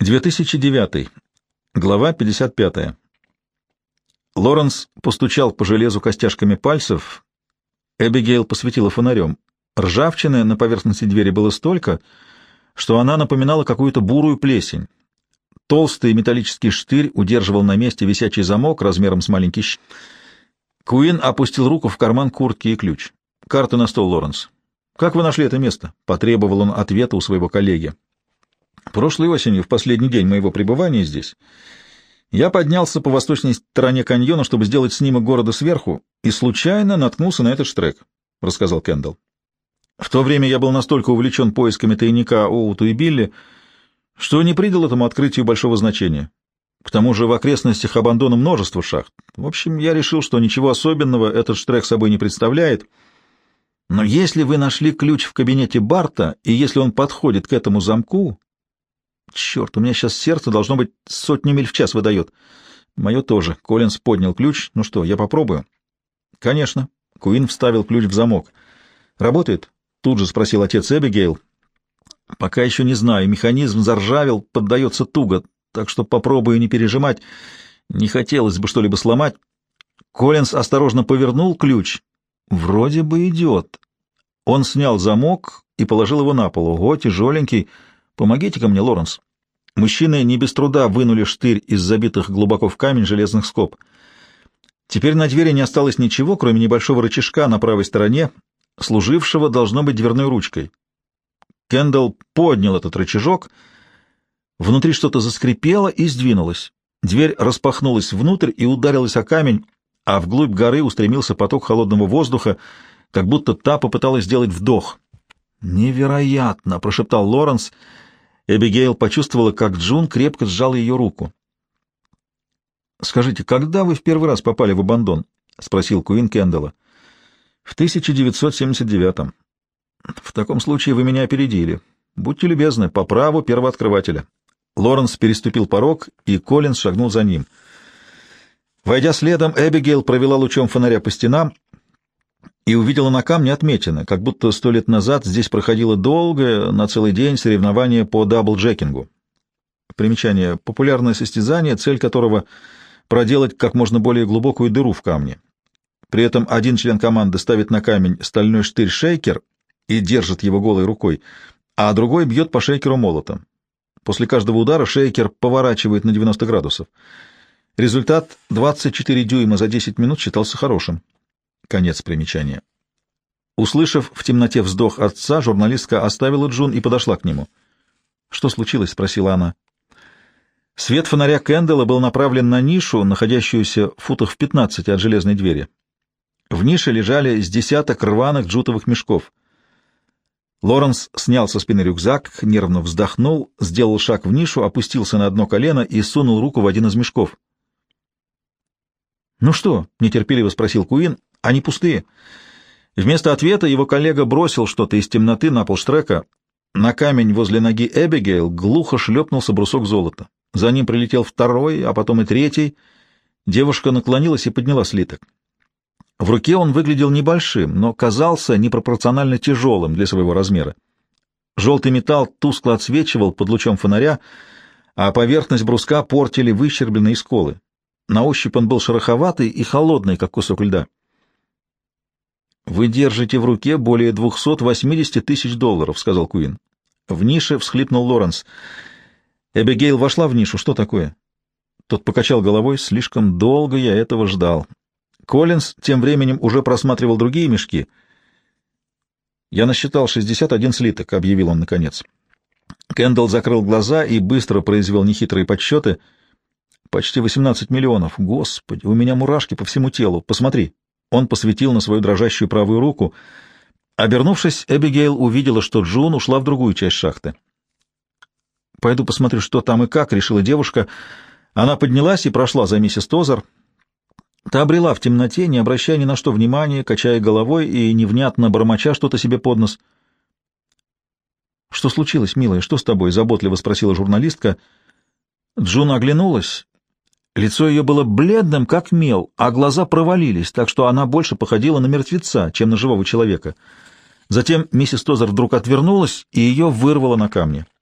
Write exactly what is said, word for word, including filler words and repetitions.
две тысячи девятый. Глава пятьдесят пятая. Лоренс постучал по железу костяшками пальцев. Эбигейл посветила фонарем. Ржавчины на поверхности двери было столько, что она напоминала какую-то бурую плесень. Толстый металлический штырь удерживал на месте висячий замок размером с маленький щ. Куин опустил руку в карман куртки и ключ. «Карты на стол, Лоренс. Как вы нашли это место?» — потребовал он ответа у своего коллеги. «Прошлой осенью, в последний день моего пребывания здесь, я поднялся по восточной стороне каньона, чтобы сделать снимок города сверху, и случайно наткнулся на этот штрек», — рассказал Кендалл. «В то время я был настолько увлечен поисками тайника Оуту и Билли, что не придал этому открытию большого значения. К тому же в окрестностях Абандона множество шахт. В общем, я решил, что ничего особенного этот штрек собой не представляет. Но если вы нашли ключ в кабинете Барта, и если он подходит к этому замку... Черт, у меня сейчас сердце, должно быть, сотни миль в час выдает. Мое тоже. Коллинз поднял ключ. Ну что, я попробую? Конечно. Куин вставил ключ в замок. Работает? Тут же спросил отец Эбигейл. Пока еще не знаю. Механизм заржавел, поддается туго, так что попробую не пережимать. Не хотелось бы что-либо сломать. Коллинз осторожно повернул ключ. Вроде бы идет. Он снял замок и положил его на пол. Ого, тяжеленький. Помогите-ка мне, Лоренс. Мужчины не без труда вынули штырь из забитых глубоко в камень железных скоб. Теперь на двери не осталось ничего, кроме небольшого рычажка на правой стороне, служившего, должно быть, дверной ручкой. Кендалл поднял этот рычажок. Внутри что-то заскрипело и сдвинулось. Дверь распахнулась внутрь и ударилась о камень, а вглубь горы устремился поток холодного воздуха, как будто та попыталась сделать вдох. «Невероятно!» — прошептал Лоренс. Эбигейл почувствовала, как Джун крепко сжал ее руку. «Скажите, когда вы в первый раз попали в Абандон?» — спросил Куин Кендалла. «В тысяча девятьсот семьдесят девятом. В таком случае вы меня опередили. Будьте любезны, по праву первооткрывателя». Лоренс переступил порог, и Коллинз шагнул за ним. Войдя следом, Эбигейл провела лучом фонаря по стенам и увидела на камне отметины, как будто сто лет назад здесь проходило долгое, на целый день, соревнование по даблджекингу. Примечание. Популярное состязание, цель которого — проделать как можно более глубокую дыру в камне. При этом один член команды ставит на камень стальной штырь-шейкер и держит его голой рукой, а другой бьет по шейкеру молотом. После каждого удара шейкер поворачивает на девяносто градусов. Результат — двадцать четыре дюйма за десять минут считался хорошим. Конец примечания. Услышав в темноте вздох отца, журналистка оставила Джун и подошла к нему. «Что случилось?» — спросила она. Свет фонаря Кендалла был направлен на нишу, находящуюся в футах в пятнадцати от железной двери. В нише лежали с десяток рваных джутовых мешков. Лоренс снял со спины рюкзак, нервно вздохнул, сделал шаг в нишу, опустился на одно колено и сунул руку в один из мешков. «Ну что?» — нетерпеливо спросил Куин. «Они пустые». Вместо ответа его коллега бросил что-то из темноты на пол штрека. На камень возле ноги Эбигейл глухо шлепнулся брусок золота. За ним прилетел второй, а потом и третий. Девушка наклонилась и подняла слиток. В руке он выглядел небольшим, но казался непропорционально тяжелым для своего размера. Желтый металл тускло отсвечивал под лучом фонаря, а поверхность бруска портили выщербленные сколы. На ощупь он был шероховатый и холодный, как кусок льда. «Вы держите в руке более двухсот восьмидесяти тысяч долларов», — сказал Куин. В нише всхлипнул Лоренс. Эбигейл вошла в нишу. «Что такое?» Тот покачал головой. «Слишком долго я этого ждал». Коллинз тем временем уже просматривал другие мешки. «Я насчитал шестьдесят один слиток», — объявил он наконец. Кендалл закрыл глаза и быстро произвел нехитрые подсчеты. «Почти восемнадцать миллионов. Господи, у меня мурашки по всему телу. Посмотри». Он посветил на свою дрожащую правую руку. Обернувшись, Эбигейл увидела, что Джун ушла в другую часть шахты. «Пойду посмотрю, что там и как», — решила девушка. Она поднялась и прошла за миссис Тозер. Та брела в темноте, не обращая ни на что внимания, качая головой и невнятно бормоча что-то себе под нос. «Что случилось, милая? Что с тобой?» — заботливо спросила журналистка. Джун оглянулась. Лицо ее было бледным, как мел, а глаза провалились, так что она больше походила на мертвеца, чем на живого человека. Затем миссис Тозер вдруг отвернулась, и ее вырвало на камне.